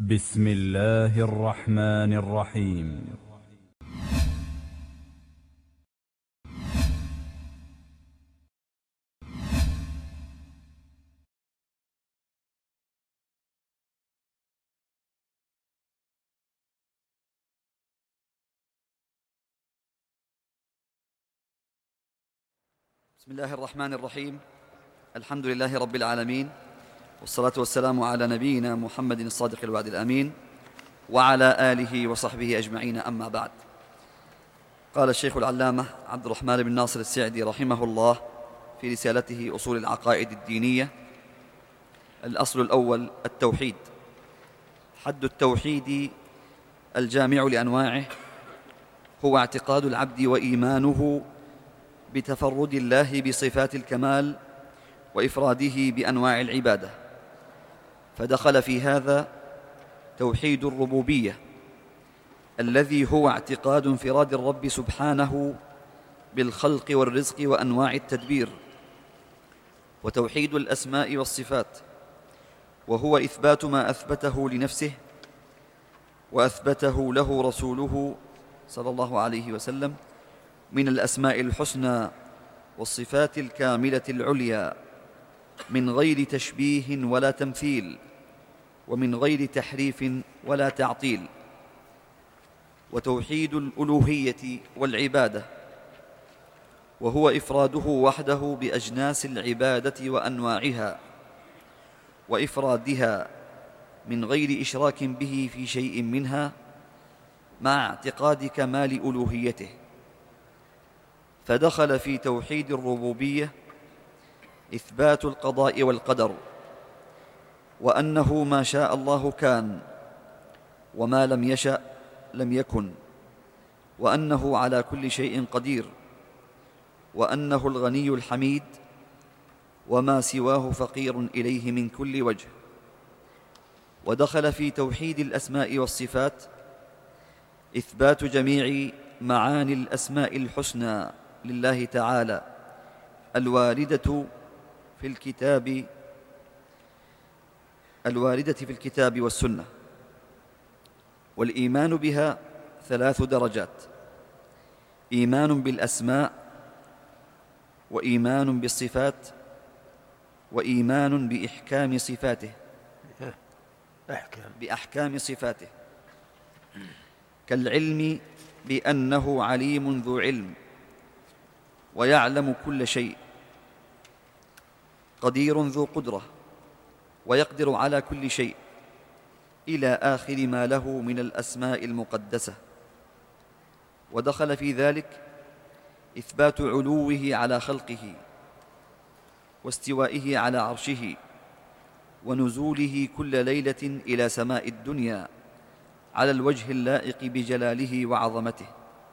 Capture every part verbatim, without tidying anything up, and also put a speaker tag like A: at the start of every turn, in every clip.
A: بسم الله الرحمن الرحيم.
B: بسم الله الرحمن الرحيم. الحمد لله رب العالمين، والصلاة والسلام على نبينا محمد الصادق الوعد الأمين وعلى آله وصحبه أجمعين، أما بعد. قال الشيخ العلامة عبد الرحمن بن ناصر السعدي رحمه الله في رسالته أصول العقائد الدينية: الأصل الأول التوحيد. حد التوحيد الجامع لأنواعه هو اعتقاد العبد وإيمانه بتفرد الله بصفات الكمال وإفراده بأنواع العبادة، فدخل في هذا توحيد الربوبية الذي هو اعتقاد انفراد الرب سبحانه بالخلق والرزق وأنواع التدبير، وتوحيد الأسماء والصفات وهو إثبات ما أثبته لنفسه وأثبته له رسوله صلى الله عليه وسلم من الأسماء الحسنى والصفات الكاملة العليا، من غير تشبيه ولا تمثيل، ومن غير تحريف ولا تعطيل. وتوحيد الألوهية والعبادة وهو إفراده وحده بأجناس العبادة وأنواعها، وإفرادها من غير إشراك به في شيء منها، مع اعتقاد كمال ألوهيته. فدخل في توحيد الربوبية إثبات القضاء والقدر، وأنه ما شاء الله كان، وما لم يشأ لم يكن، وأنه على كل شيء قدير، وأنه الغني الحميد، وما سواه فقير إليه من كل وجه. ودخل في توحيد الأسماء والصفات إثبات جميع معاني الأسماء الحسنى لله تعالى الواردة في الكتاب الواردة في الكتاب والسنة، والإيمان بها ثلاث درجات: إيمان بالأسماء، وإيمان بالصفات، وإيمان بإحكام صفاته بأحكام صفاته كالعلم بأنه عليم ذو علم ويعلم كل شيء، قدير ذو قدرة ويقدر على كل شيء، إلى آخر ما له من الأسماء المقدسة. ودخل في ذلك إثبات علوه على خلقه، واستوائه على عرشه، ونزوله كل ليلة إلى سماء الدنيا على الوجه اللائق بجلاله وعظمته.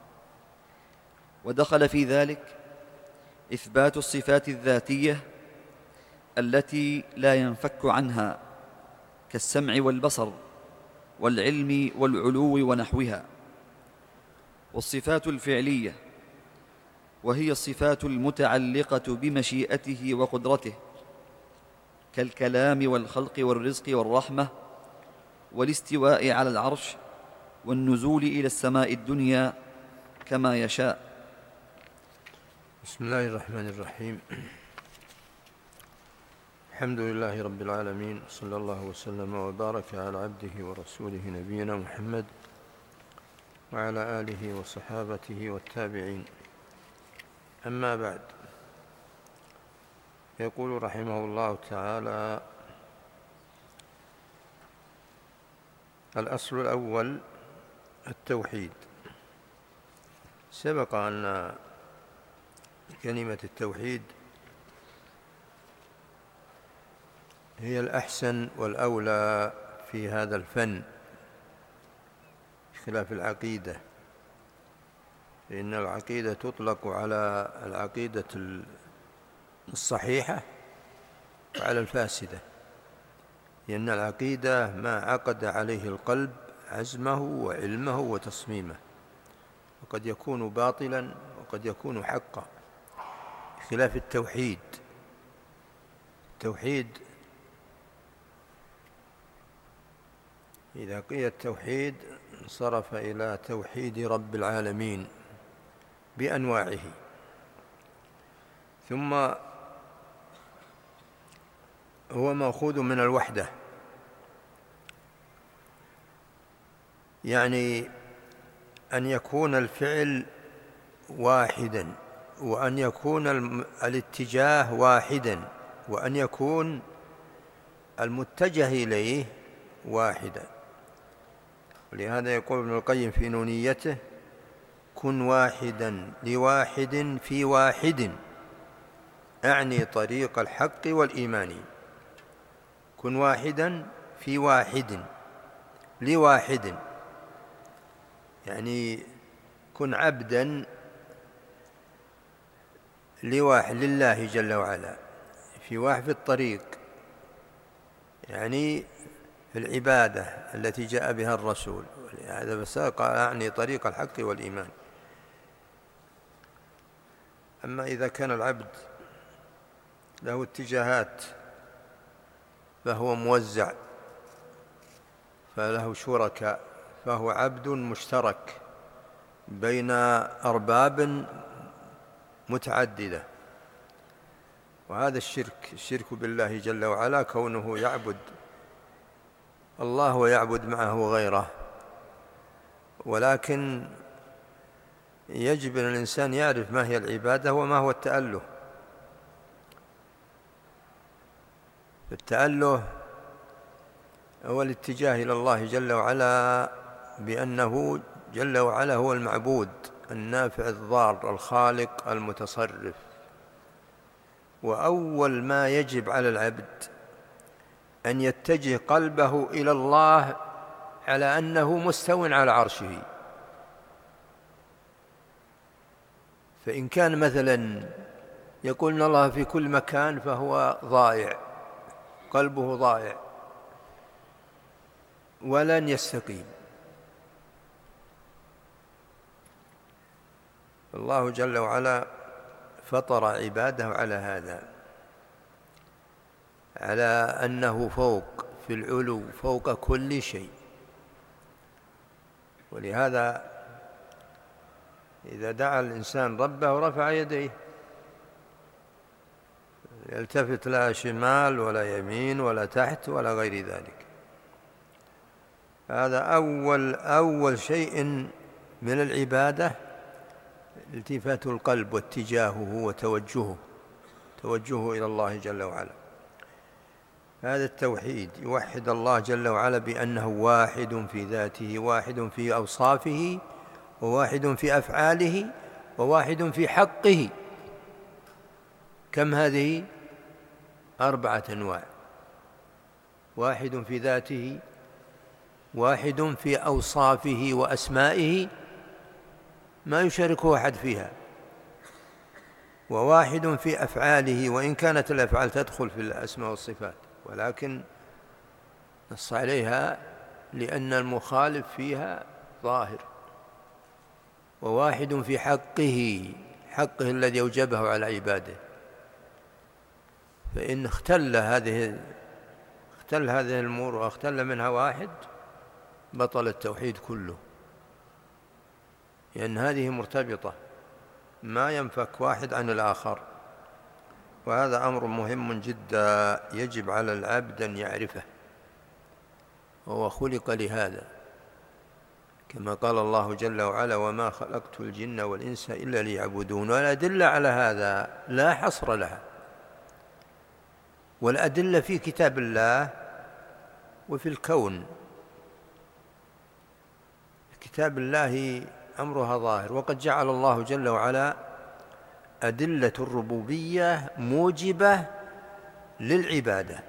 B: ودخل في ذلك إثبات الصفات الذاتية التي لا ينفك عنها، كالسمع والبصر والعلم والعلو ونحوها. والصفات الفعلية وهي الصفات المتعلقة بمشيئته وقدرته، كالكلام والخلق والرزق والرحمة والاستواء على العرش والنزول إلى السماء الدنيا كما يشاء.
C: بسم الله الرحمن الرحيم. الحمد لله رب العالمين، صلى الله وسلم وبارك على عبده ورسوله نبينا محمد وعلى آله وصحابته والتابعين. أما بعد، يقول رحمه الله تعالى: الأصل الأول التوحيد. سبق أن كلمة التوحيد هي الأحسن والأولى في هذا الفن، خلاف العقيدة، فإن العقيدة تطلق على العقيدة الصحيحة وعلى الفاسدة، لأن العقيدة ما عقد عليه القلب عزمه وعلمه وتصميمه، وقد يكون باطلا وقد يكون حقا، خلاف التوحيد. التوحيد إذا قيل التوحيد انصرف إلى توحيد رب العالمين بأنواعه. ثم هو مأخوذ من الوحدة، يعني أن يكون الفعل واحدا، وأن يكون الاتجاه واحدا، وأن يكون المتجه إليه واحدا. ولهذا يقول ابن القيم في نونيته: كن واحدا لواحد في واحد، أعني طريق الحق والإيمان. كن واحدا في واحد لواحد، يعني كن عبدا لواحد لله جل وعلا، في واحد في الطريق، يعني في العبادة التي جاء بها الرسول. هذا بساق يعني طريق الحق والإيمان. أما إذا كان العبد له اتجاهات فهو موزع، فله شركاء، فهو عبد مشترك بين أرباب متعددة، وهذا الشرك الشرك بالله جل وعلا، كونه يعبد الله ويعبد معه غيره. ولكن يجب أن الإنسان يعرف ما هي العبادة وما هو التأله. التأله هو الاتجاه إلى الله جل وعلا بأنه جل وعلا هو المعبود النافع الضار الخالق المتصرف. وأول ما يجب على العبد أن يتجه قلبه إلى الله على أنه مستو على عرشه. فإن كان مثلا يقول إن الله في كل مكان فهو ضائع، قلبه ضائع ولن يستقيم. الله جل وعلا فطر عباده على هذا، على أنه فوق في العلو فوق كل شيء. ولهذا إذا دعا الإنسان ربه رفع يديه، يلتفت لا شمال ولا يمين ولا تحت ولا غير ذلك. هذا أول أول شيء من العبادة، التفات القلب واتجاهه وتوجهه توجهه إلى الله جل وعلا. هذا التوحيد يوحد الله جل وعلا بأنه واحد في ذاته، واحد في أوصافه، وواحد في أفعاله، وواحد في حقه. كم هذه؟ أربعة أنواع: واحد في ذاته، واحد في أوصافه وأسمائه ما يشاركه أحد فيها، وواحد في أفعاله، وإن كانت الأفعال تدخل في الأسماء والصفات ولكن نص عليها لأن المخالف فيها ظاهر. وواحد في حقه، حقه الذي أوجبه على عباده. فإن اختل هذه اختل هذه الأمور واختل منها واحد بطل التوحيد كله، لأن هذه مرتبطة، ما ينفك واحد عن الآخر. وهذا أمر مهم جدا يجب على العبد أن يعرفه، وهو خلق لهذا، كما قال الله جل وعلا: وما خلقت الجن والإنس إلا ليعبدون. والأدلة على هذا لا حصر لها، والأدلة في كتاب الله وفي الكون. كتاب الله أمرها ظاهر، وقد جعل الله جل وعلا أدلة الربوبية موجبة للعبادة.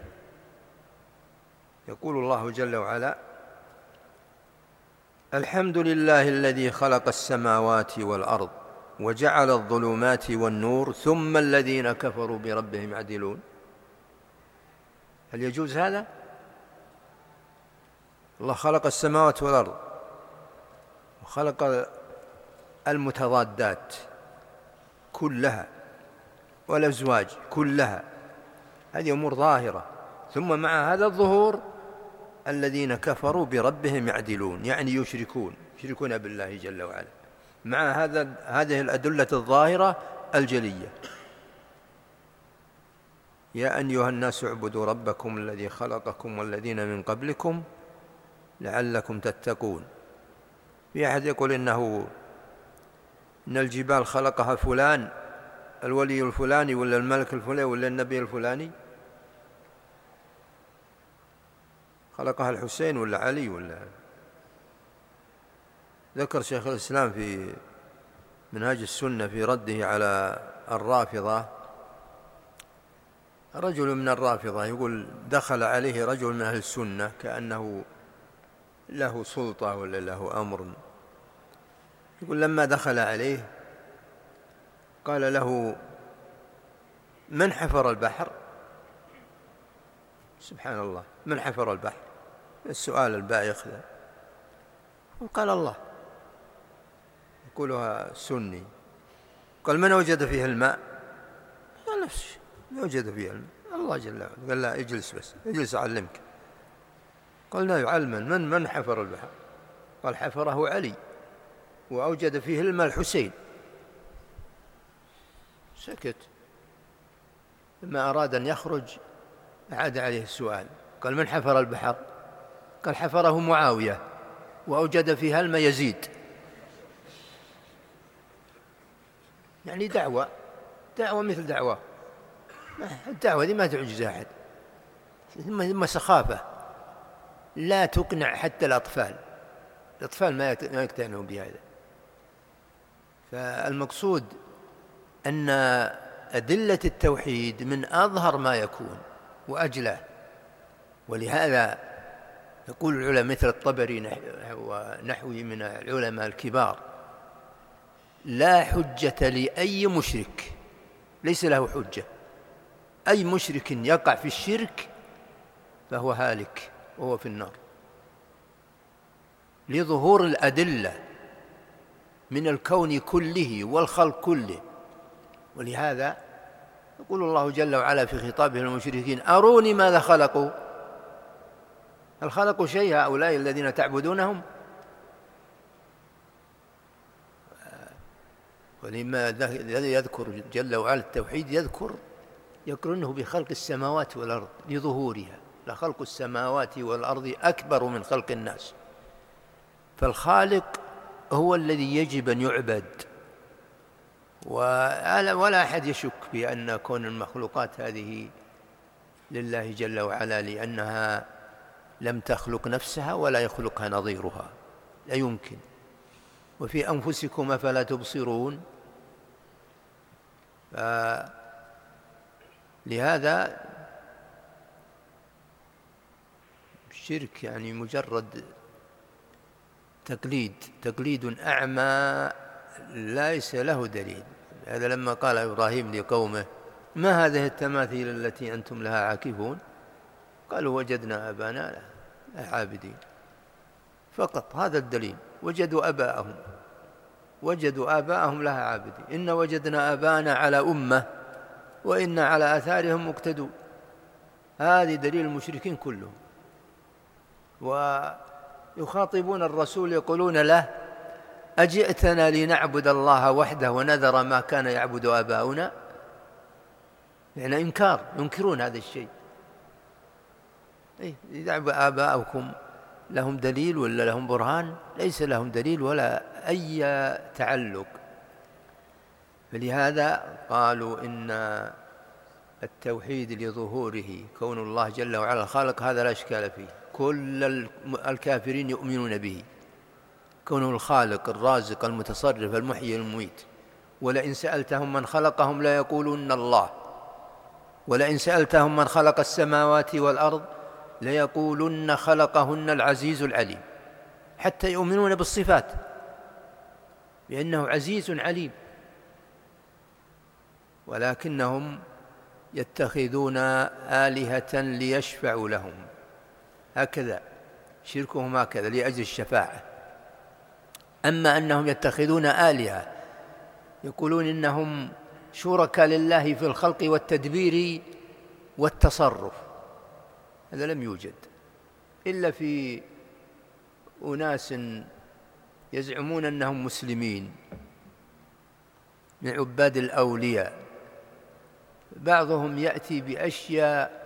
C: يقول الله جل وعلا: الحمد لله الذي خلق السماوات والأرض وجعل الظلمات والنور ثم الذين كفروا بربهم يعدلون. هل يجوز هذا؟ الله خلق السماوات والأرض وخلق المتضادات كلها والأزواج كلها، هذه أمور ظاهرة. ثم مع هذا الظهور الذين كفروا بربهم يعدلون، يعني يشركون يشركون بالله جل وعلا مع هذا هذه الأدلة الظاهرة الجلية. يا أيها الناس اعبدوا ربكم الذي خلقكم والذين من قبلكم لعلكم تتقون. في أحد يقول إنه إن الجبال خلقها فلان الولي الفلاني ولا الملك الفلاني ولا النبي الفلاني، خلقها الحسين ولا علي ولا. ذكر شيخ الإسلام في منهاج السنة في رده على الرافضة، رجل من الرافضة يقول دخل عليه رجل من أهل السنة كأنه له سلطة ولا له أمر، يقول لما دخل عليه قال له من حفر البحر؟ سبحان الله، من حفر البحر؟ السؤال البائخ ذا. قال الله. يقولها سني. قال من وجد فيه الماء؟ قال نفس الشيء، من وجد فيه الماء؟ الله جل وعلا. قال لا اجلس بس، اجلس أعلمك. قال لا يعلمن، من من حفر البحر؟ قال حفره علي وأوجد فيه الماء الحسين. سكت. لما أراد أن يخرج أعاد عليه السؤال، قال من حفر البحر؟ قال حفره معاوية وأوجد فيها الماء يزيد. يعني دعوة دعوة مثل دعوة، الدعوة دي ما تعجز أحد، ثم سخافة لا تقنع حتى الأطفال. الأطفال ما يقتنعون بهذا. فالمقصود أن أدلة التوحيد من أظهر ما يكون وأجله، ولهذا يقول العلماء مثل الطبري ونحوه من العلماء الكبار لا حجة لأي مشرك، ليس له حجة. أي مشرك يقع في الشرك فهو هالك وهو في النار، لظهور الأدلة من الكون كله والخلق كله. ولهذا يقول الله جل وعلا في خطابه للمشركين أروني ماذا خلقوا؟ هل خلقوا شيء هؤلاء الذين تعبدونهم؟ ولما يذكر جل وعلا التوحيد يذكر يقرنه بخلق السماوات والأرض لظهورها، لخلق السماوات والأرض أكبر من خلق الناس. فالخالق هو الذي يجب أن يعبد، ولا أحد يشك بأن كون المخلوقات هذه لله جل وعلا، لأنها لم تخلق نفسها ولا يخلقها نظيرها، لا يمكن. وفي أنفسكم أفلا تبصرون. لهذا الشرك يعني مجرد تقليد تقليد أعمى ليس له دليل. هذا لما قال إبراهيم لقومه ما هذه التماثيل التي أنتم لها عاكفون؟ قالوا وجدنا آباءنا لها عابدين. فقط هذا الدليل. وجدوا آباءهم وجدوا آباءهم لها عابدين. إن وجدنا آباءنا على أمة وإن على آثارهم مقتدون. هذه دليل المشركين كلهم. ويخاطبون الرسول يقولون له أجئتنا لنعبد الله وحده ونذر ما كان يعبد آباؤنا؟ يعني إنكار، ينكرون هذا الشيء. إيه إذا آباؤكم لهم دليل ولا لهم برهان؟ ليس لهم دليل ولا أي تعلق. فلهذا قالوا إن التوحيد لظهوره كون الله جل وعلا خالق هذا لا إشكال فيه، كل الكافرين يؤمنون به، كونه الخالق الرازق المتصرف المحيي المميت. ولئن سألتهم من خلقهم لا يقولون الله، ولئن سألتهم من خلق السماوات والأرض ليقولن خلقهن العزيز العليم. حتى يؤمنون بالصفات بأنه عزيز عليم، ولكنهم يتخذون آلهة ليشفعوا لهم. هكذا شركهم، هكذا لأجل الشفاعة. أما أنهم يتخذون آلهة يقولون إنهم شركاء لله في الخلق والتدبير والتصرف، هذا لم يوجد. إلا في أناس يزعمون أنهم مسلمين من عباد الأولياء، بعضهم يأتي بأشياء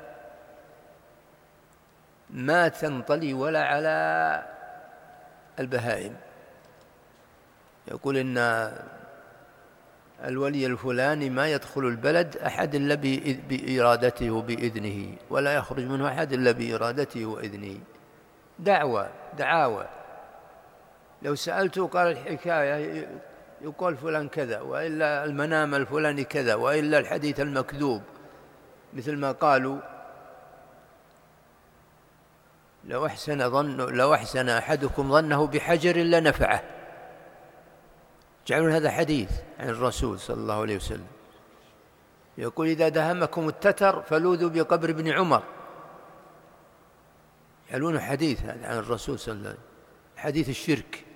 C: ما تنطلي ولا على البهائم. يقول إن الولي الفلاني ما يدخل البلد أحد إلا بإرادته وبإذنه، ولا يخرج منه أحد إلا بإرادته وإذنه. دعوة دعاوى. لو سألته قال الحكاية يقول فلان كذا، وإلا المنام الفلاني كذا، وإلا الحديث المكذوب، مثل ما قالوا لو أحسن ظن لو أحسن أحدكم ظنه بحجر لنفعه. جعلوا هذا حديث عن الرسول صلى الله عليه وسلم. يقول إذا دهمكم التتر فلوذوا بقبر ابن عمر. يعلون حديث هذا عن الرسول صلى الله عليه وسلم، حديث الشرك.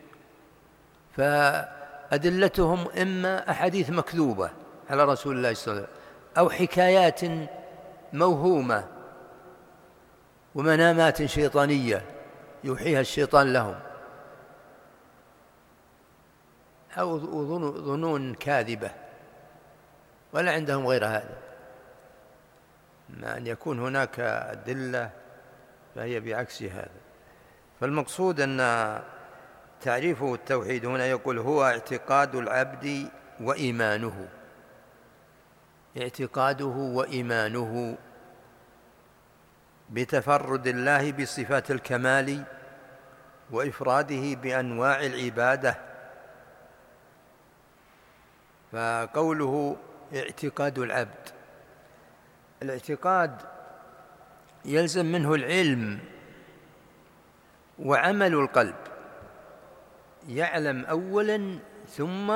C: فأدلتهم إما أحاديث مكذوبة على رسول الله صلى الله عليه وسلم، أو حكايات موهومة ومنامات شيطانية يوحيها الشيطان لهم، أو ظنون كاذبة، ولا عندهم غير هذا. ما أن يكون هناك أدلة فهي بعكس هذا. فالمقصود أن تعريفه التوحيد هنا يقول هو اعتقاد العبد وإيمانه، اعتقاده وإيمانه بتفرد الله بصفات الكمال وإفراده بأنواع العبادة. فقوله اعتقاد العبد، الاعتقاد يلزم منه العلم وعمل القلب، يعلم أولا ثم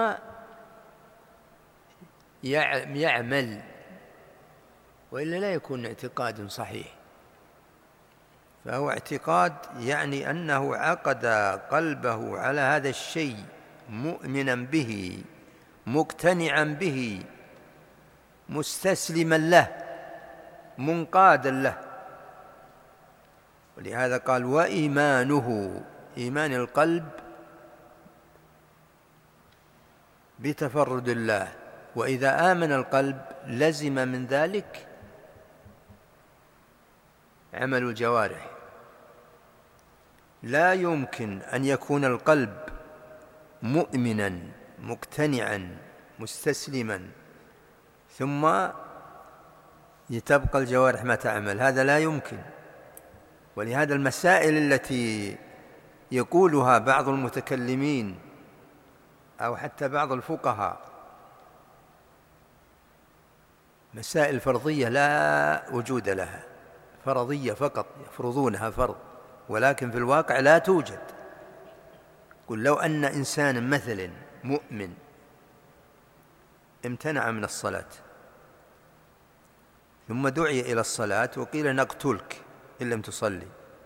C: يعمل، وإلا لا يكون اعتقاد صحيح. فهو اعتقاد يعني أنه عقد قلبه على هذا الشيء مؤمنا به مقتنعا به مستسلما له منقادا له. ولهذا قال وإيمانه، إيمان القلب بتفرد الله. وإذا آمن القلب لزم من ذلك عمل الجوارح. لا يمكن أن يكون القلب مؤمنا مقتنعا مستسلما ثم تبقى الجوارح ما تعمل، هذا لا يمكن. ولهذا المسائل التي يقولها بعض المتكلمين أو حتى بعض الفقهاء مسائل فرضية لا وجود لها، فرضية فقط يفرضونها فرض، ولكن في الواقع لا توجد. قل لو أن إنسانا مثلا مؤمن امتنع من الصلاة ثم دعي إلى الصلاة وقيل نقتلك إن لم تصلي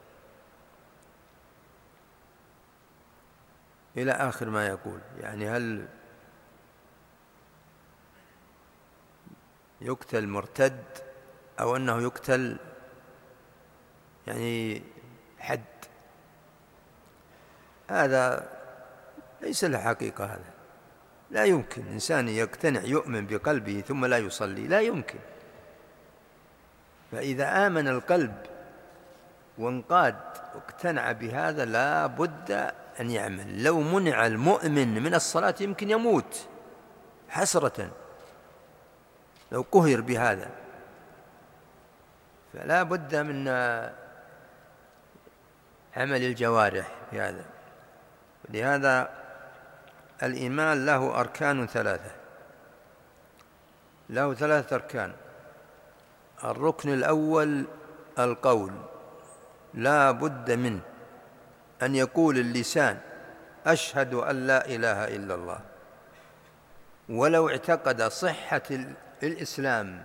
C: إلى آخر ما يقول، يعني هل يقتل مرتد أو أنه يقتل يعني حد؟ هذا ليس له حقيقة. هذا لا يمكن إنسان يقتنع يؤمن بقلبه ثم لا يصلي، لا يمكن. فإذا آمن القلب وانقاد واقتنع بهذا لا بد أن يعمل. لو منع المؤمن من الصلاة يمكن يموت حسرة لو قهر بهذا. فلا بد من عمل الجوارح في هذا. لهذا الإيمان له أركان ثلاثة، له ثلاثة أركان. الركن الأول القول، لا بد منه أن يقول اللسان أشهد أن لا إله إلا الله، ولو اعتقد صحة الإسلام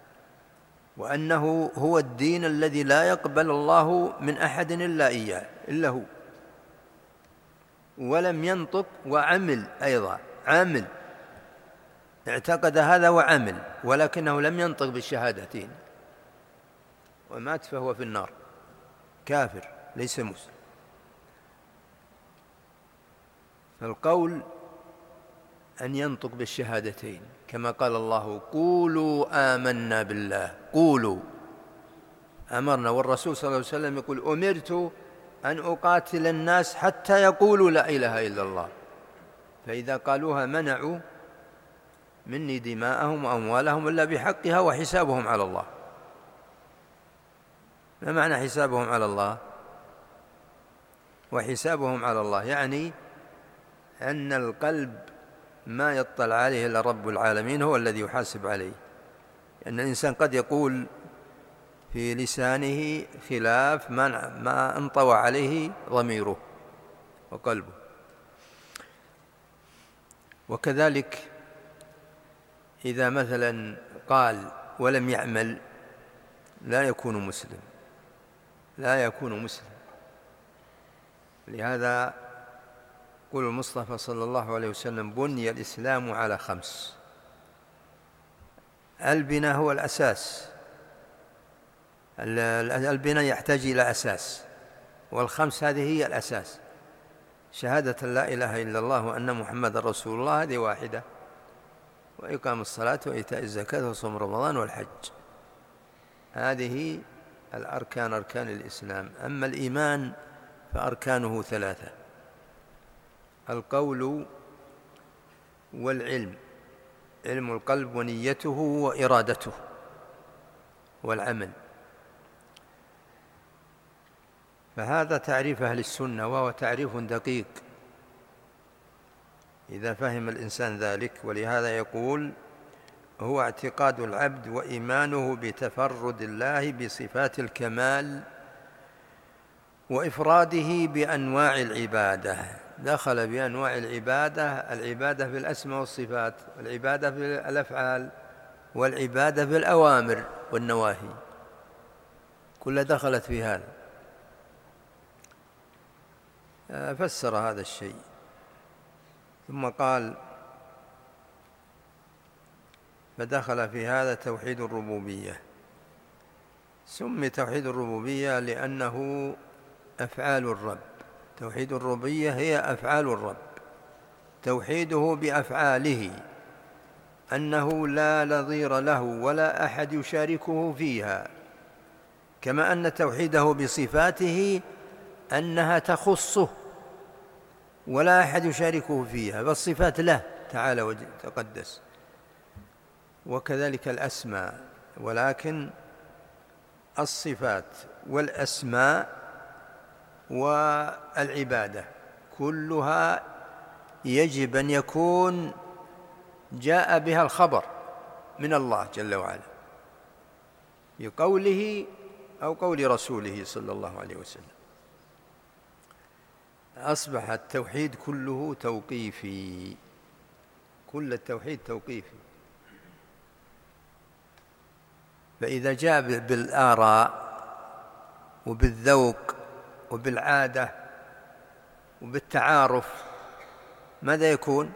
C: وأنه هو الدين الذي لا يقبل الله من أحد إلا إياه إلا هو، ولم ينطق وعمل أيضا، عمل اعتقد هذا وعمل ولكنه لم ينطق بالشهادتين ومات فهو في النار كافر. ليس مسلم. فالقول أن ينطق بالشهادتين كما قال الله قولوا آمنا بالله، قولوا أمرنا، والرسول صلى الله عليه وسلم يقول أمرت أن أقاتل الناس حتى يقولوا لا إله إلا الله، فإذا قالوها منعوا مني دماءهم وأموالهم إلا بحقها وحسابهم على الله. ما معنى حسابهم على الله؟ وحسابهم على الله يعني أن القلب ما يطلع عليه إلا رب العالمين هو الذي يحاسب عليه، أن الإنسان قد يقول في لسانه خلاف ما انطوى عليه ضميره وقلبه. وكذلك إذا مثلا قال ولم يعمل لا يكون مسلم، لا يكون مسلم. لهذا يقول المصطفى صلى الله عليه وسلم بني الإسلام على خمس. البناء هو الأساس، البناء يحتاج إلى أساس، والخمس هذه هي الأساس. شهادة لا إله إلا الله وأن محمد رسول الله هذه واحدة، وإقام الصلاة وإيتاء الزكاة وصوم رمضان والحج، هذه الأركان أركان الإسلام. أما الإيمان فأركانه ثلاثة: القول والعلم، علم القلب ونيته وإرادته، والعمل. فهذا تعريف أهل السنة، وهو تعريف دقيق إذا فهم الإنسان ذلك. ولهذا يقول هو اعتقاد العبد وإيمانه بتفرد الله بصفات الكمال وإفراده بأنواع العبادة. دخل بأنواع العبادة، العبادة في الأسماء والصفات، والعبادة في الأفعال، والعبادة في الأوامر والنواهي، كلها دخلت في هذا. فسر هذا الشيء ثم قال فدخل في هذا توحيد الربوبية. سمي توحيد الربوبية لأنه أفعال الرب. توحيد الربوبية هي أفعال الرب، توحيده بأفعاله، أنه لا نظير له ولا أحد يشاركه فيها، كما أن توحيده بصفاته أنها تخصه ولا أحد يشاركه فيها، فالصفات له تعالى وتقدس. وكذلك الأسماء، ولكن الصفات والأسماء والعبادة كلها يجب أن يكون جاء بها الخبر من الله جل وعلا بقوله أو قول رسوله صلى الله عليه وسلم. أصبح التوحيد كله توقيفي، كل التوحيد توقيفي. فإذا جاء بالآراء وبالذوق وبالعادة وبالتعارف ماذا يكون؟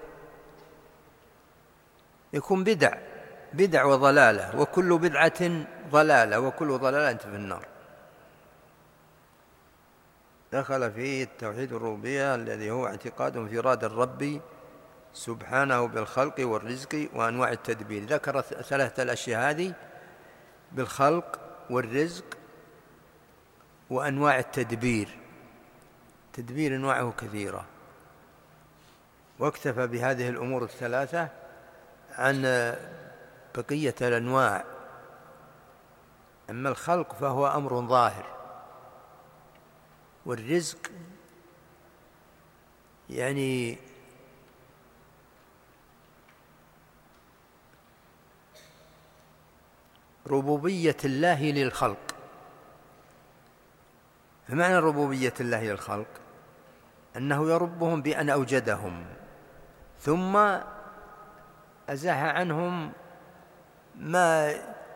C: يكون بدع، بدع وضلالة، وكل بدعة ضلالة، وكل ضلالة في النار. دخل فيه التوحيد الربوبية الذي هو اعتقاد انفراد الرب سبحانه بالخلق والرزق وأنواع التدبير. ذكر ثلاثة الأشياء هذه بالخلق والرزق وأنواع التدبير. تدبير أنواعه كثيرة، واكتفى بهذه الأمور الثلاثة عن بقية الأنواع. أما الخلق فهو أمر ظاهر، والرزق يعني ربوبية الله للخلق. فمعنى ربوبية الله للخلق أنه يربهم بأن أوجدهم ثم أزاح عنهم ما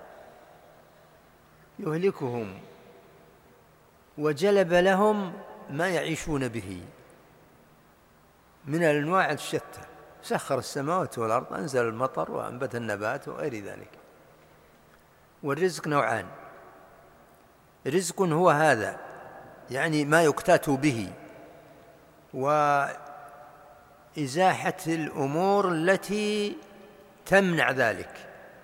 C: يهلكهم وجلب لهم ما يعيشون به من الأنواع الشتى. سخر السماوات والأرض، أنزل المطر وأنبت النبات وغير ذلك. والرزق نوعان: رزق هو هذا يعني ما يقتات به، وإزاحة الأمور التي تمنع ذلك.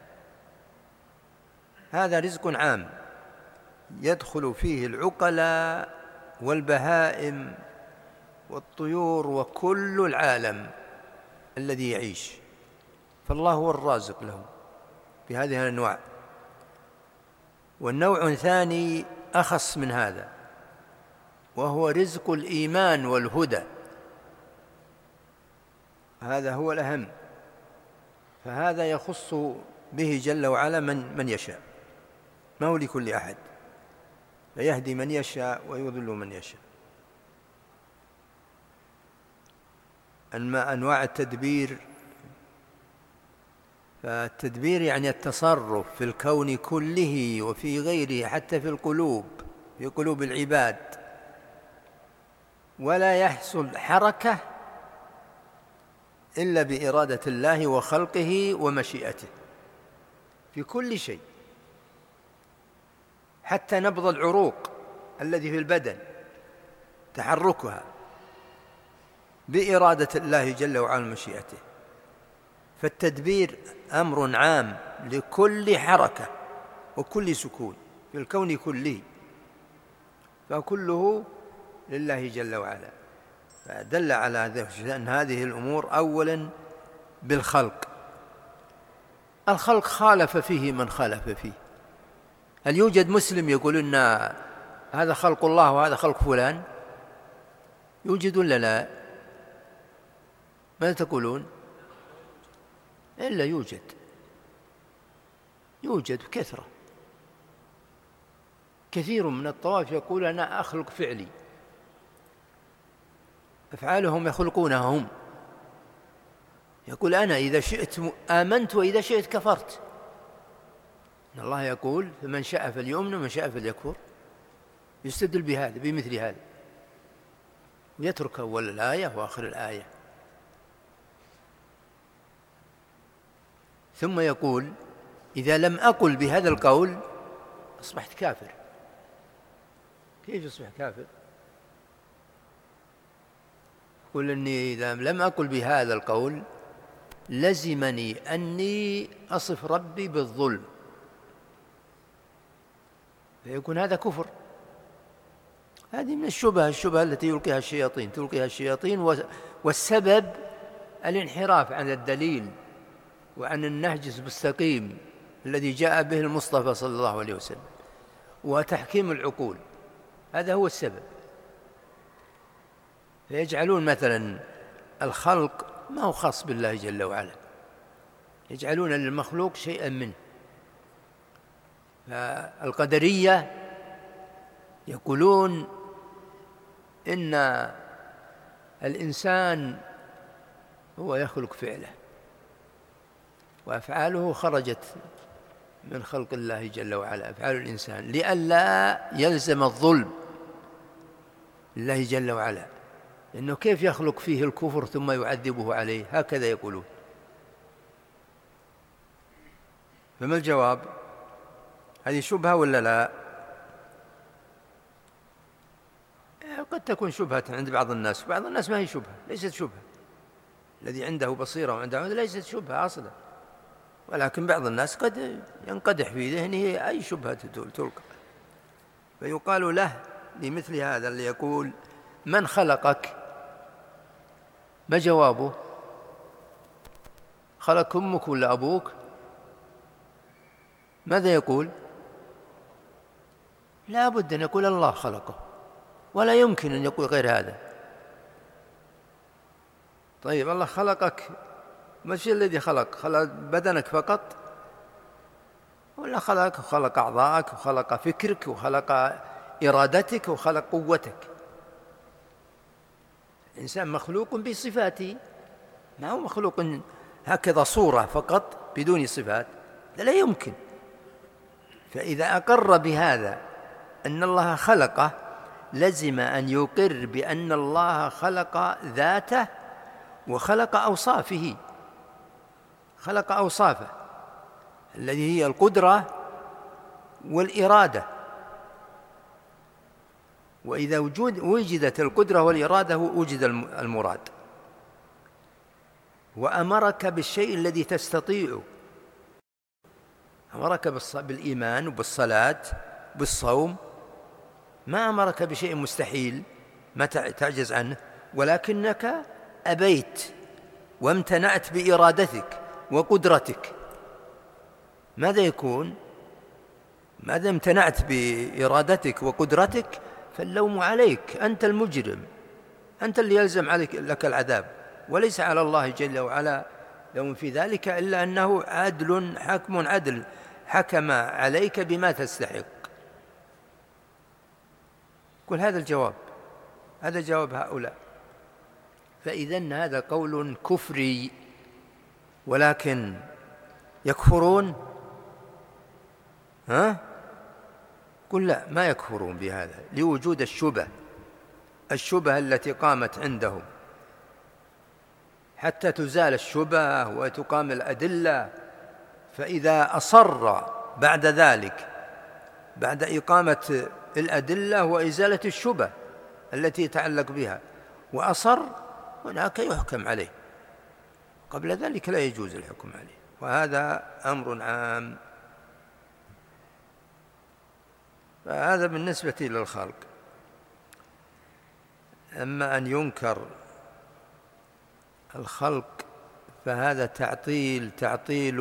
C: هذا رزق عام يدخل فيه العقلاء والبهائم والطيور وكل العالم الذي يعيش، فالله هو الرازق له بهذه الأنواع. والنوع الثاني أخص من هذا، وهو رزق الإيمان والهدى، هذا هو الأهم، فهذا يخص به جل وعلا من من يشاء، ما هو لكل أحد، فيهدي من يشاء ويضل من يشاء. أما أنواع التدبير، فالتدبير يعني التصرف في الكون كله وفي غيره، حتى في القلوب، في قلوب العباد، ولا يحصل حركة إلا بإرادة الله وخلقه ومشيئته في كل شيء، حتى نبض العروق الذي في البدن تحركها بإرادة الله جل وعلا ومشيئته. فالتدبير أمر عام لكل حركة وكل سكون في الكون كله، فكله لله جل وعلا. فدل على أن هذه الأمور أولا بالخلق. الخلق خالف فيه من خالف فيه. هل يوجد مسلم يقول إن هذا خلق الله وهذا خلق فلان؟ يوجد ولا لا؟ ماذا تقولون؟ إلا يوجد، يوجد بكثرة. كثير من الطوائف يقول أنا أخلق فعلي، أفعالهم يخلقونها هم. يقول أنا إذا شئت آمنت وإذا شئت كفرت. إن الله يقول فمن شاء فليؤمن ومن شاء فليكفر، يستدل بهذا بمثل هذا، ويترك أول الآية وآخر الآية. ثم يقول إذا لم أقل بهذا القول أصبحت كافر. كيف يصبح كافر؟ يقول إني إذا لم أقل بهذا القول لزمني أني أصف ربي بالظلم، فيكون هذا كفر. هذه من الشبهة الشبهة التي يلقيها الشياطين تلقيها الشياطين والسبب الانحراف عن الدليل وعن النهج المستقيم الذي جاء به المصطفى صلى الله عليه وسلم، وتحكيم العقول، هذا هو السبب. فيجعلون مثلا الخلق ما هو خاص بالله جل وعلا، يجعلون للمخلوق شيئا منه. فالقدرية يقولون إن الإنسان هو يخلق فعله، وأفعاله خرجت من خلق الله جل وعلا، أفعال الإنسان، لئلا يلزم الظلم لله جل وعلا، لأنه كيف يخلق فيه الكفر ثم يعذبه عليه؟ هكذا يقولون. فما الجواب؟ هذه شبهة ولا لا؟ قد تكون شبهة عند بعض الناس، بعض الناس ما هي شبهة، ليست شبهة. الذي عنده بصيرة وعنده ليست شبهة أصلا، ولكن بعض الناس قد ينقدح في ذهنه أي شبهة تلقى، فيقال له لمثل هذا اللي يقول من خلقك؟ ما جوابه؟ خلق أمك ولا أبوك؟ ماذا يقول؟ لا بد أن يقول الله خلقه، ولا يمكن أن يقول غير هذا. طيب الله خلقك، ما الشيء الذي خلق؟ خلق بدنك فقط؟ ولا خلق وخلق أعضاءك وخلق فكرك وخلق إرادتك وخلق قوتك؟ الإنسان مخلوق بصفاته، ما هو مخلوق هكذا صورة فقط بدون صفات، لا يمكن. فإذا أقر بهذا أن الله خلقه لزم أن يقر بأن الله خلق ذاته وخلق أوصافه، خلق أوصافه التي هي القدرة والإرادة وإذا وجود وجدت القدرة والإرادة وجد المراد. وأمرك بالشيء الذي تستطيع، أمرك بالإيمان وبالصلاة بالصوم، ما أمرك بشيء مستحيل ما تعجز عنه، ولكنك أبيت وامتنعت بإرادتك وقدرتك. ماذا يكون؟ ماذا امتنعت بإرادتك وقدرتك فاللوم عليك، أنت المجرم، أنت اللي يلزم عليك لك العذاب، وليس على الله جل وعلا لوم في ذلك، إلا أنه عدل حكم عدل، حكم عليك بما تستحق. كل هذا الجواب، هذا جواب هؤلاء. فإذن هذا قول كفري، ولكن يكفرون؟ ها؟ قل لا، ما يكفرون بهذا لوجود الشبه، الشبهة التي قامت عندهم، حتى تزال الشبهة وتقام الأدلة. فإذا أصر بعد ذلك، بعد إقامة الأدلة وإزالة الشبهة التي يتعلق بها، وأصر، هناك يحكم عليه، قبل ذلك لا يجوز الحكم عليه. وهذا أمر عام. فهذا بالنسبة للخلق. أما أن ينكر الخلق فهذا تعطيل، تعطيل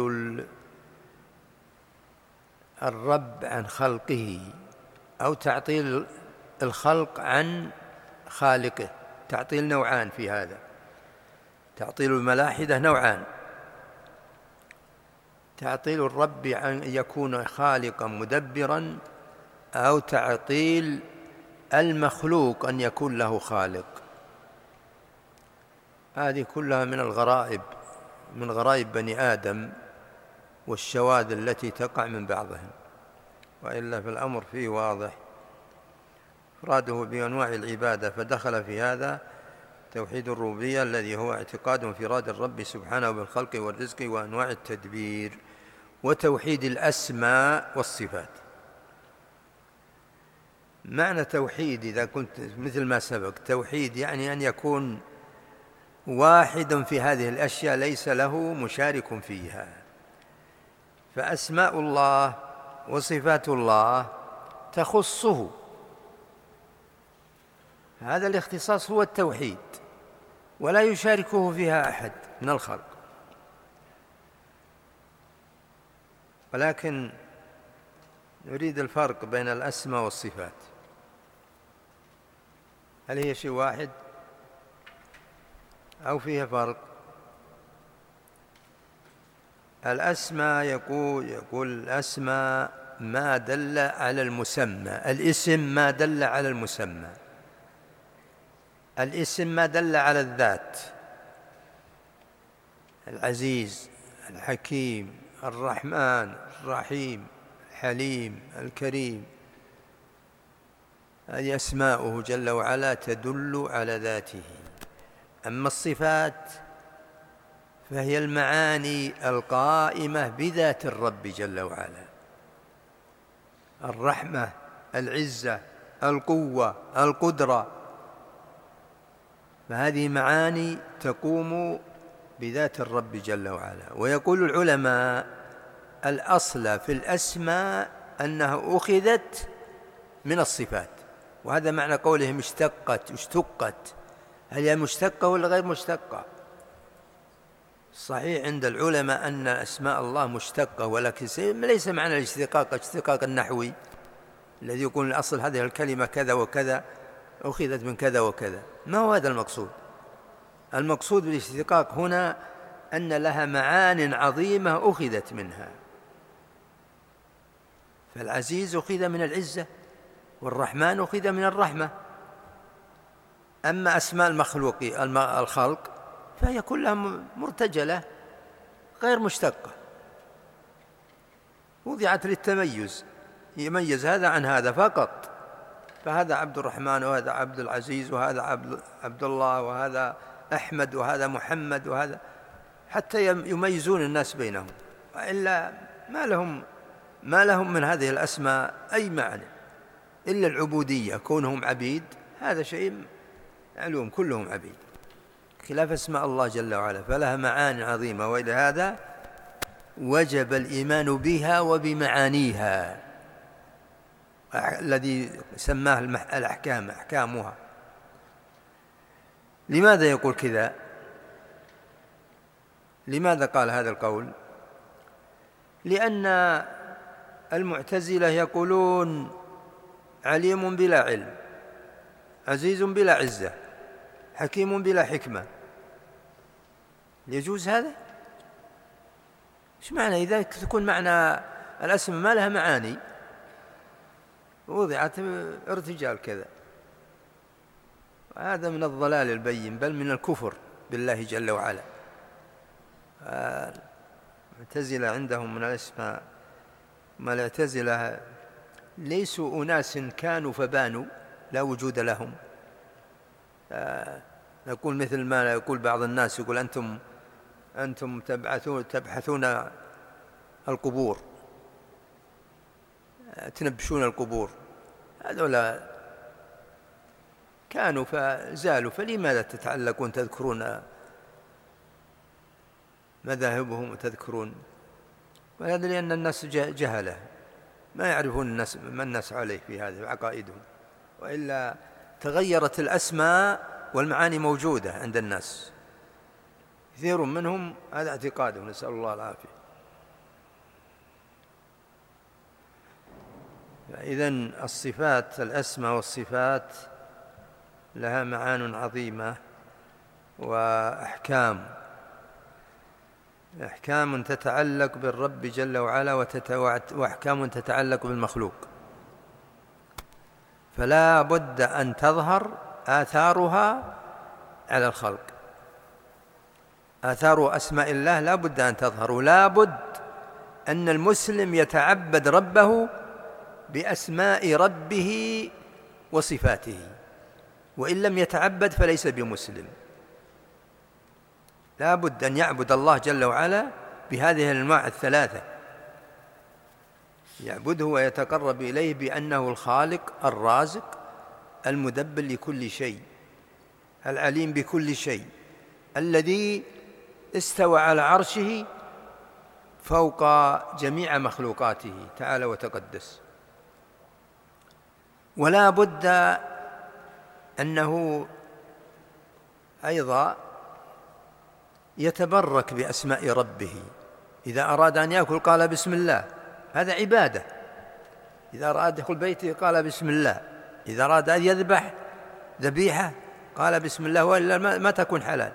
C: الرب عن خلقه، أو تعطيل الخلق عن خالقه. تعطيل نوعان في هذا، تعطيل الملاحدة نوعان: تعطيل الرب عن يكون خالقا مدبرا، أو تعطيل المخلوق أن يكون له خالق. هذه كلها من الغرائب، من غرائب بني آدم والشواذ التي تقع من بعضهم، وإلا في الأمر فيه واضح. إفراده بأنواع العبادة، فدخل في هذا توحيد الربوبية الذي هو اعتقاد انفراد الرب سبحانه بالخلق والرزق وأنواع التدبير، وتوحيد الأسماء والصفات. معنى توحيد إذا كنت مثل ما سبق، توحيد يعني أن يكون واحد في هذه الأشياء ليس له مشارك فيها. فأسماء الله وصفات الله تخصه، هذا الاختصاص هو التوحيد، ولا يشاركه فيها أحد من الخلق. ولكن نريد الفرق بين الأسماء والصفات. هل هي شيء واحد أو فيها فرق؟ الأسماء يقول يقول الأسماء ما دل على المسمى، الاسم ما دل على المسمى، الاسم ما دل على الذات: العزيز، الحكيم، الرحمن، الرحيم، الحليم، الكريم. هذه أسماؤه جل وعلا تدل على ذاته. أما الصفات فهي المعاني القائمة بذات الرب جل وعلا: الرحمة، العزة، القوة، القدرة. فهذه معاني تقوم بذات الرب جل وعلا. ويقول العلماء: الأصل في الأسماء أنها أخذت من الصفات، وهذا معنى قولهم اشتقت اشتقت. هل هي مشتقة ولا غير مشتقة؟ صحيح عند العلماء أن أسماء الله مشتقة، ولكن ليس معنى الاشتقاق اشتقاق النحوي الذي يقول الأصل هذه الكلمة كذا وكذا أخذت من كذا وكذا. ما هو هذا المقصود. المقصود بالاشتقاق هنا أن لها معان عظيمة أخذت منها. فالعزيز أخذ من العزة، والرحمن أخذ من الرحمة. أما أسماء المخلوق الخلق فهي كلها مرتجلة غير مشتقة، وضعت للتميز، يميز هذا عن هذا فقط. فهذا عبد الرحمن، وهذا عبد العزيز، وهذا عبد, عبد الله، وهذا أحمد، وهذا محمد، وهذا حتى يميزون الناس بينهم، وإلا ما لهم ما لهم من هذه الأسماء أي معنى. إلا العبودية، كونهم عبيد هذا شيء معلوم، كلهم عبيد، خلاف اسماء الله جل وعلا فلها معاني عظيمة، وإلى هذا وجب الإيمان بها وبمعانيها الذي سماه الأحكام أحكامها. لماذا يقول كذا؟ لماذا قال هذا القول؟ لأن المعتزلة يقولون عليم بلا علم، عزيز بلا عزة، حكيم بلا حكمة. يجوز هذا؟ إيش معنى إذا تكون معنى الأسماء ما لها معاني وضعت ارتجال كذا؟ هذا من الضلال البين، بل من الكفر بالله جل وعلا. المعتزلة عندهم من الأسماء ما الاعتزلة ليسوا أناس كانوا فبانوا لا وجود لهم. نقول مثل ما يقول بعض الناس، يقول أنتم أنتم تبعثون تبحثون القبور، تنبشون القبور. هذولا كانوا فزالوا، فلماذا تتعلقون تذكرون مذاهبهم وتذكرون؟ وهذا لأن الناس جهلة ما يعرفون الناس ما الناس عليه في هذه عقائدهم، وإلا تغيرت الأسماء والمعاني موجودة عند الناس، كثير منهم هذا اعتقادهم، نسأل الله العافية. إذن الصفات، الأسماء والصفات لها معان عظيمة وأحكام، أحكام تتعلق بالرب جل وعلا وأحكام تتعلق بالمخلوق، فلا بد أن تظهر آثارها على الخلق. آثار أسماء الله لا بد أن تظهر، ولا بد أن المسلم يتعبد ربه بأسماء ربه وصفاته، وإن لم يتعبد فليس بمسلم. لا بد أن يعبد الله جل وعلا بهذه الأنواع الثلاثة، يعبده ويتقرب إليه بأنه الخالق الرازق المدبر لكل شيء، العليم بكل شيء، الذي استوى على عرشه فوق جميع مخلوقاته تعالى وتقدس. ولا بد أنه أيضا يتبرك بأسماء ربه، إذا أراد أن يأكل قال بسم الله، هذا عبادة. إذا أراد يدخل بيته قال بسم الله، إذا أراد أن يذبح ذبيحة قال بسم الله، وإلا ما تكون حلال.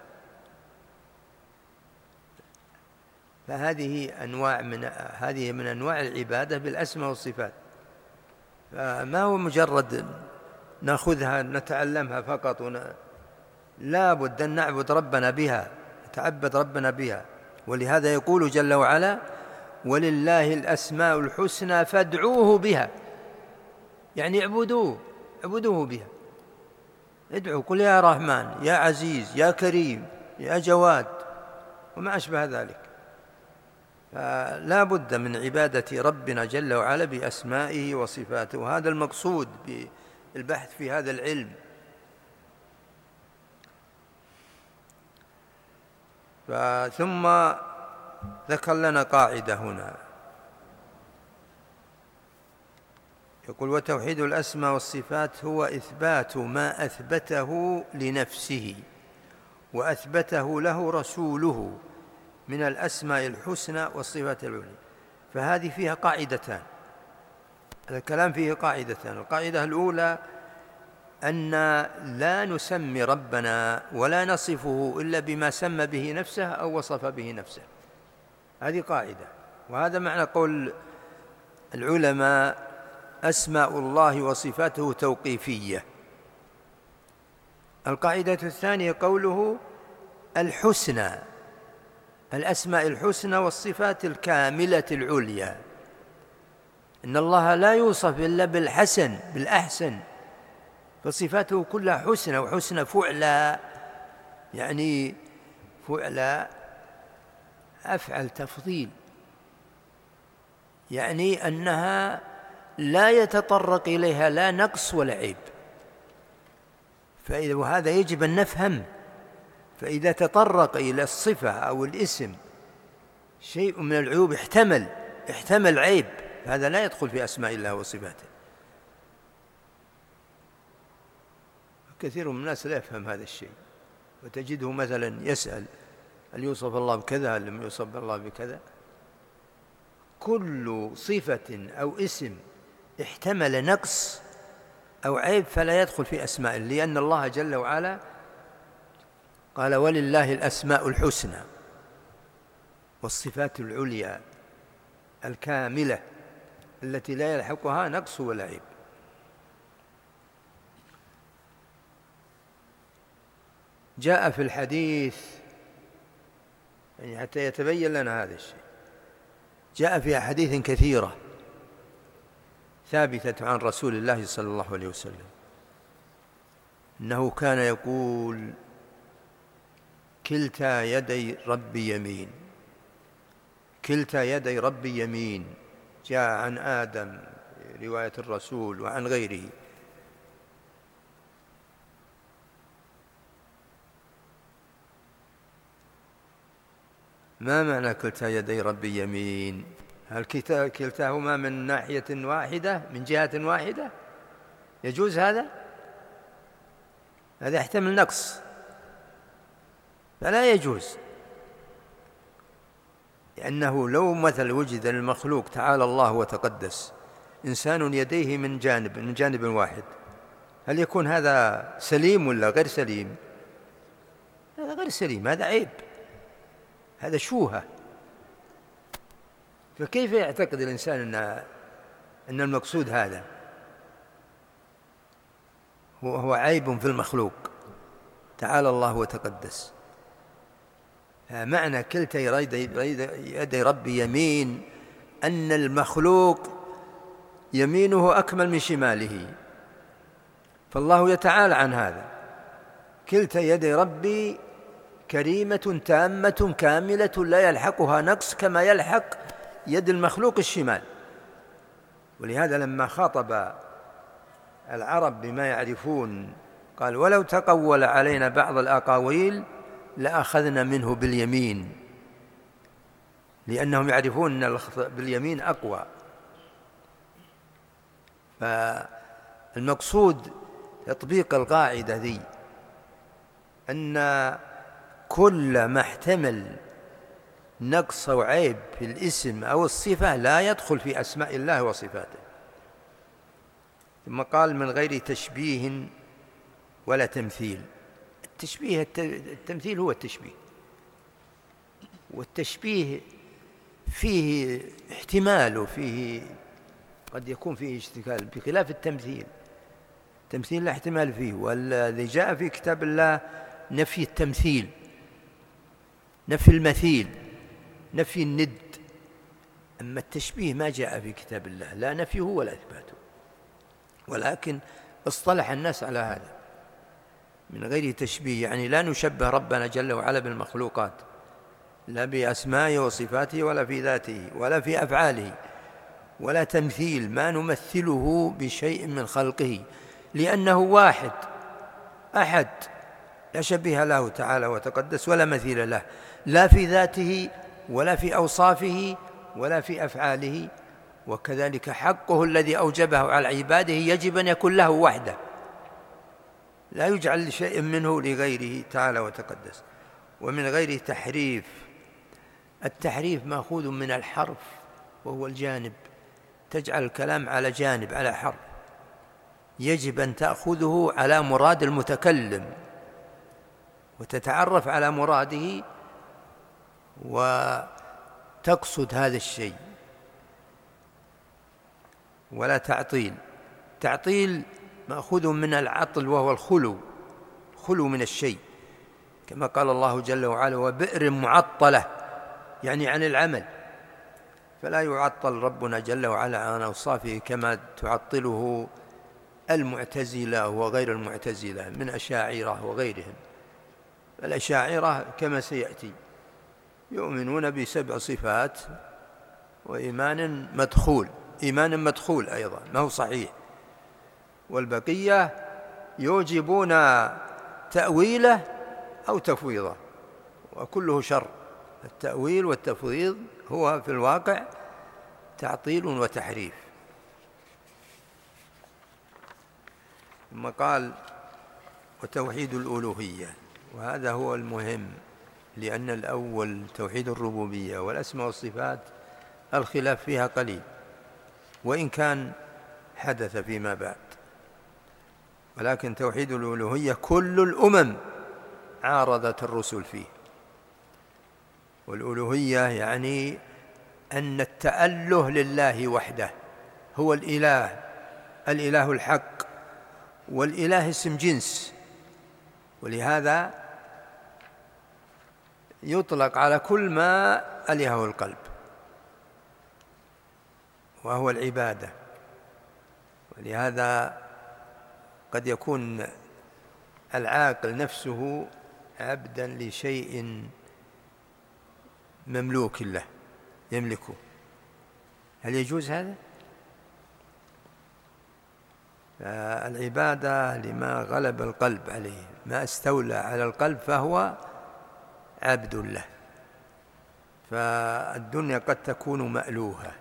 C: فهذه أنواع من هذه من أنواع العبادة بالأسماء والصفات، فما هو مجرد نأخذها نتعلمها فقط ون... لا بد أن نعبد ربنا بها، نتعبد ربنا بها. ولهذا يقول جل وعلا ولله الأسماء الحسنى فادعوه بها، يعني اعبدوه اعبدوه بها، ادعوا قل يا رحمن يا عزيز يا كريم يا جواد وما أشبه ذلك. فلا بد من عبادة ربنا جل وعلا بأسمائه وصفاته، وهذا المقصود بالبحث في هذا العلم. ثم ذكر لنا قاعدة هنا، يقول وتوحيد الأسماء والصفات هو إثبات ما أثبته لنفسه وأثبته له رسوله من الأسماء الحسنى والصفات العليا. فهذه فيها قاعدتان، هذا الكلام فيه قاعدتان. القاعدة الأولى أن لا نسمي ربنا ولا نصفه إلا بما سمى به نفسه أو وصف به نفسه، هذه قاعدة. وهذا معنى قول العلماء أسماء الله وصفاته توقيفية. القاعدة الثانية قوله الحسنى، الأسماء الحسنى والصفات الكاملة العليا، إن الله لا يوصف إلا بالحسن بالأحسن، فصفاته كلها حسنى، وحسنى فعلا، يعني فعلا أفعل تفضيل، يعني أنها لا يتطرق إليها لا نقص ولا عيب. فإذا وهذا يجب أن نفهم. فإذا تطرق إلى الصفة أو الاسم شيء من العيوب احتمل احتمل عيب، هذا لا يدخل في أسماء الله وصفاته. كثير من الناس لا يفهم هذا الشيء، وتجده مثلا يسأل هل يوصف الله بكذا هل لم يوصف الله بكذا. كل صفة أو اسم احتمل نقص أو عيب فلا يدخل في أسماء، لأن الله جل وعلا قال ولله الأسماء الحسنى والصفات العليا الكاملة التي لا يلحقها نقص ولا عيب. جاء في الحديث، يعني حتى يتبين لنا هذا الشيء، جاء في أحاديث كثيرة ثابتة عن رسول الله صلى الله عليه وسلم أنه كان يقول كلتا يدي ربي يمين، كلتا يدي ربي يمين. جاء عن آدم رواية الرسول وعن غيره. ما معنى كلتا يدي ربي يمين؟ هل كلتاهما من ناحية واحدة من جهة واحدة؟ يجوز هذا؟ هذا يحتمل نقص فلا يجوز، لأنه لو مثل وجد المخلوق تعالى الله وتقدس إنسان يديه من جانب من جانب واحد، هل يكون هذا سليم ولا غير سليم؟ هذا غير سليم، هذا عيب، هذا شوهة. فكيف يعتقد الإنسان أن أن المقصود هذا هو هو عيب في المخلوق تعالى الله وتقدس؟ معنى كلتا يدي ربي يمين أن المخلوق يمينه أكمل من شماله، فالله يتعالى عن هذا. كلتا يدي ربي كريمة تامة كاملة لا يلحقها نقص كما يلحق يد المخلوق الشمال. ولهذا لما خاطب العرب بما يعرفون قال ولو تقول علينا بعض الأقاويل لأخذنا منه باليمين، لأنهم يعرفون أن باليمين أقوى. فالمقصود تطبيق القاعدة ذي أن كل ما احتمل نقص أو عيب في الاسم أو الصفة لا يدخل في أسماء الله وصفاته. ثم قال من غير تشبيه ولا تمثيل. التشبيه التمثيل هو التشبيه، والتشبيه فيه احتمال وفيه قد يكون فيه اشتكال بخلاف التمثيل. التمثيل لا احتمال فيه، والذي جاء في كتاب الله نفي التمثيل، نفي المثيل، نفي الند. أما التشبيه ما جاء في كتاب الله لا نفيه ولا إثباته، ولكن اصطلح الناس على هذا من غير تشبيه، يعني لا نشبه ربنا جل وعلا بالمخلوقات لا بأسمائه وصفاته ولا في ذاته ولا في أفعاله، ولا تمثيل ما نمثله بشيء من خلقه، لأنه واحد أحد لا شبيه له تعالى وتقدس ولا مثيل له، لا في ذاته ولا في أوصافه ولا في أفعاله. وكذلك حقه الذي أوجبه على عباده يجب أن يكون له وحده، لا يجعل لشيء منه لغيره تعالى وتقدس. ومن غير تحريف. التحريف مأخوذ من الحرف وهو الجانب، تجعل الكلام على جانب على حرف، يجب أن تأخذه على مراد المتكلم وتتعرف على مراده وتقصد هذا الشيء، ولا تعطيل. تعطيل مأخوذ من العطل وهو الخلو، خلو من الشيء، كما قال الله جل وعلا وبئر معطلة، يعني عن العمل. فلا يعطل ربنا جل وعلا عن أوصافه كما تعطله المعتزلة وغير المعتزلة من أشاعرة وغيرهم. الأشاعرة كما سيأتي يؤمنون بسبع صفات وإيمان مدخول، إيمان مدخول أيضا ما هو صحيح، والبقية يوجبون تأويله أو تفويضه، وكله شر. التأويل والتفويض هو في الواقع تعطيل وتحريف. ثم قال وتوحيد الألوهية، وهذا هو المهم، لأن الأول توحيد الربوبية والأسماء والصفات الخلاف فيها قليل وإن كان حدث فيما بعد، ولكن توحيد الألوهية كل الأمم عارضت الرسل فيه. والألوهية يعني أن التأله لله وحده، هو الإله، الإله الحق، والإله اسم جنس، ولهذا يطلق على كل ما ألهه القلب، وهو العبادة. ولهذا قد يكون العاقل نفسه عبدا لشيء مملوك له يملكه، هل يجوز هذا؟ العبادة لما غلب القلب عليه، ما استولى على القلب فهو عبد له. فالدنيا قد تكون مألوهة،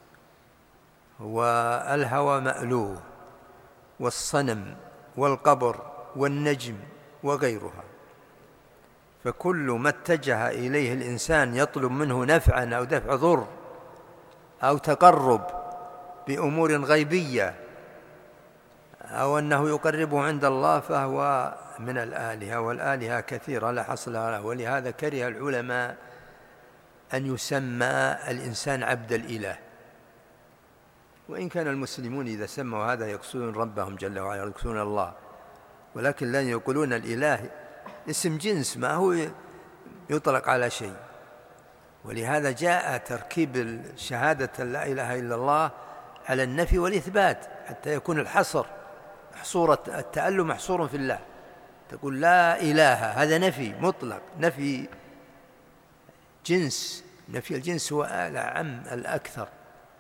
C: والهوى مألوه، والصنم والقبر والنجم وغيرها، فكل ما اتجه إليه الإنسان يطلب منه نفعا أو دفع ضر أو تقرب بأمور غيبية أو أنه يقربه عند الله فهو من الآلهة، والآلهة كثيرة لا حصر لها. ولهذا كره العلماء أن يسمى الإنسان عبد الإله، وإن كان المسلمون إذا سموا هذا يقصدون ربهم جل وعلا، يقصدون الله، ولكن لا يقولون الإله اسم جنس ما هو يطلق على شيء. ولهذا جاء تركيب شهادة لا إله إلا الله على النفي والإثبات حتى يكون الحصر محصورة، التأله محصور في الله. تقول لا إله، هذا نفي مطلق، نفي جنس، نفي الجنس هو الأعم الأكثر.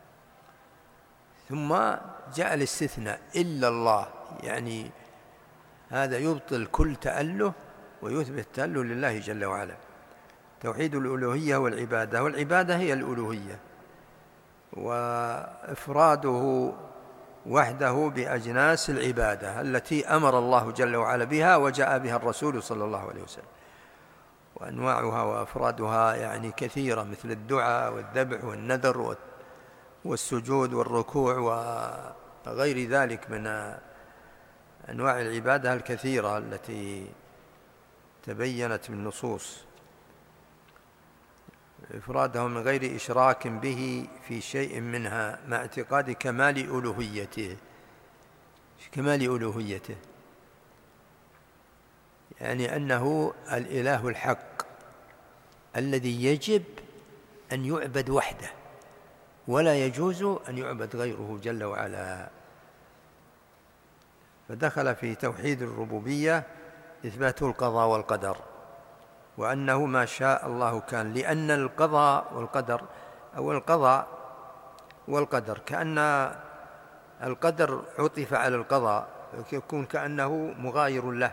C: ثم جاء الاستثناء إلا الله، يعني هذا يبطل كل تأله ويثبت تأله لله جل وعلا. توحيد الألوهية والعبادة، والعبادة هي الألوهية، وإفراده وحده بأجناس العبادة التي أمر الله جل وعلا بها وجاء بها الرسول صلى الله عليه وسلم. وأنواعها وأفرادها يعني كثيرة، مثل الدعاء والذبح والنذر والسجود والركوع وغير ذلك من أنواع العبادة الكثيرة التي تبينت من النصوص. إفراده من غير إشراك به في شيء منها مع اعتقاد كمال ألوهيته. كمال ألوهيته يعني أنه الإله الحق الذي يجب أن يعبد وحده، ولا يجوز أن يعبد غيره جل وعلا. فدخل في توحيد الربوبية إثبات القضاء والقدر، وأنه ما شاء الله كان، لأن القضاء والقدر أو القضاء والقدر كأن القدر عطف على القضاء، يكون كأنه مغاير له.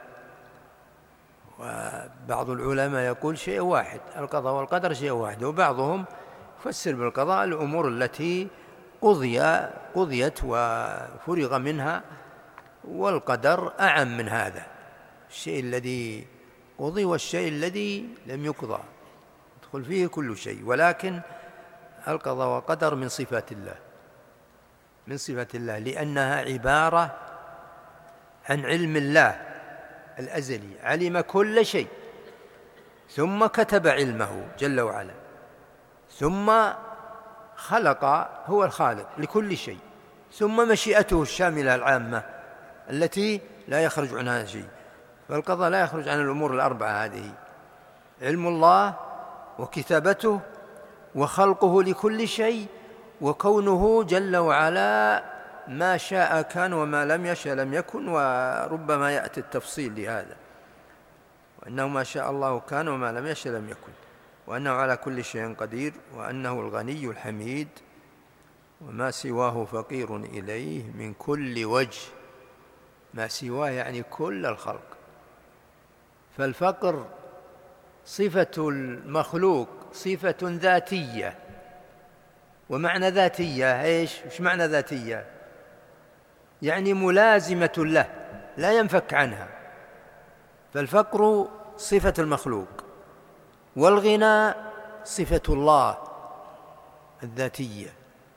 C: وبعض العلماء يقول شيء واحد، القضاء والقدر شيء واحد، وبعضهم يفسر بالقضاء الأمور التي قضي قضيت وفرغ منها، والقدر أعم من هذا، الشيء الذي قضي والشيء الذي لم يقضى يدخل فيه كل شيء. ولكن القضاء والقدر من صفات الله، من صفات الله، لأنها عبارة عن علم الله الأزلي، علم كل شيء ثم كتب علمه جل وعلا، ثم خلق، هو الخالق لكل شيء، ثم مشيئته الشاملة العامة التي لا يخرج عنها شيء. فالقضاء لا يخرج عن الأمور الأربعة هذه: علم الله وكتابته وخلقه لكل شيء وكونه جل وعلا ما شاء كان وما لم يشأ لم يكن. وربما يأتي التفصيل لهذا، وأنه ما شاء الله كان وما لم يشأ لم يكن، وأنه على كل شيء قدير، وأنه الغني الحميد، وما سواه فقير إليه من كل وجه. ما سواه يعني كل الخلق. فالفقر صفة المخلوق صفة ذاتية. ومعنى ذاتية إيش؟ وش معنى ذاتية؟ يعني ملازمة له لا ينفك عنها. فالفقر صفة المخلوق، والغنى صفة الله الذاتية.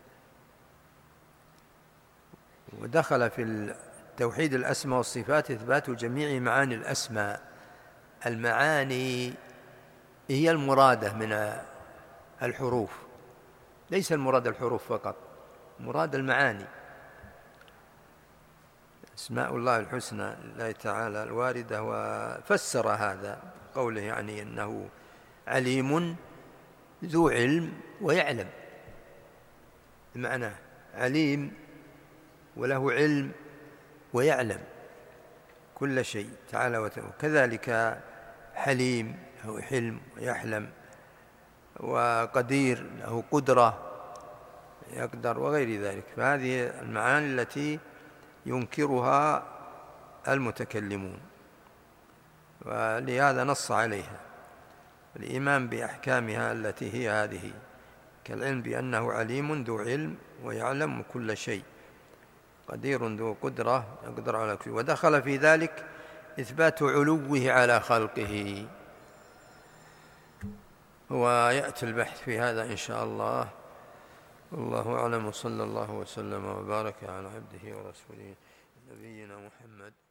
C: ودخل في توحيد الأسماء والصفات إثبات جميع معاني الأسماء. المعاني هي المرادة من الحروف، ليس المراد الحروف فقط، مراد المعاني. أسماء الله الحسنى لله تعالى الواردة، وفسر هذا قوله يعني أنه عليم ذو علم ويعلم. المعنى عليم وله علم ويعلم كل شيء تعالى وتعالى. كذلك حليم له حلم ويحلم، وقدير له قدرة يقدر، وغير ذلك. فهذه المعاني التي ينكرها المتكلمون، ولهذا نص عليها الإيمان بأحكامها التي هي هذه، كالعلم بأنه عليم ذو علم ويعلم كل شيء، قدير ذو قدرة يقدر على كل شيء. ودخل في ذلك إثبات علوه على خلقه. ويأتي البحث في هذا إن شاء الله. والله أعلم، وصلى الله وسلم وبارك على عبده ورسوله نبينا محمد.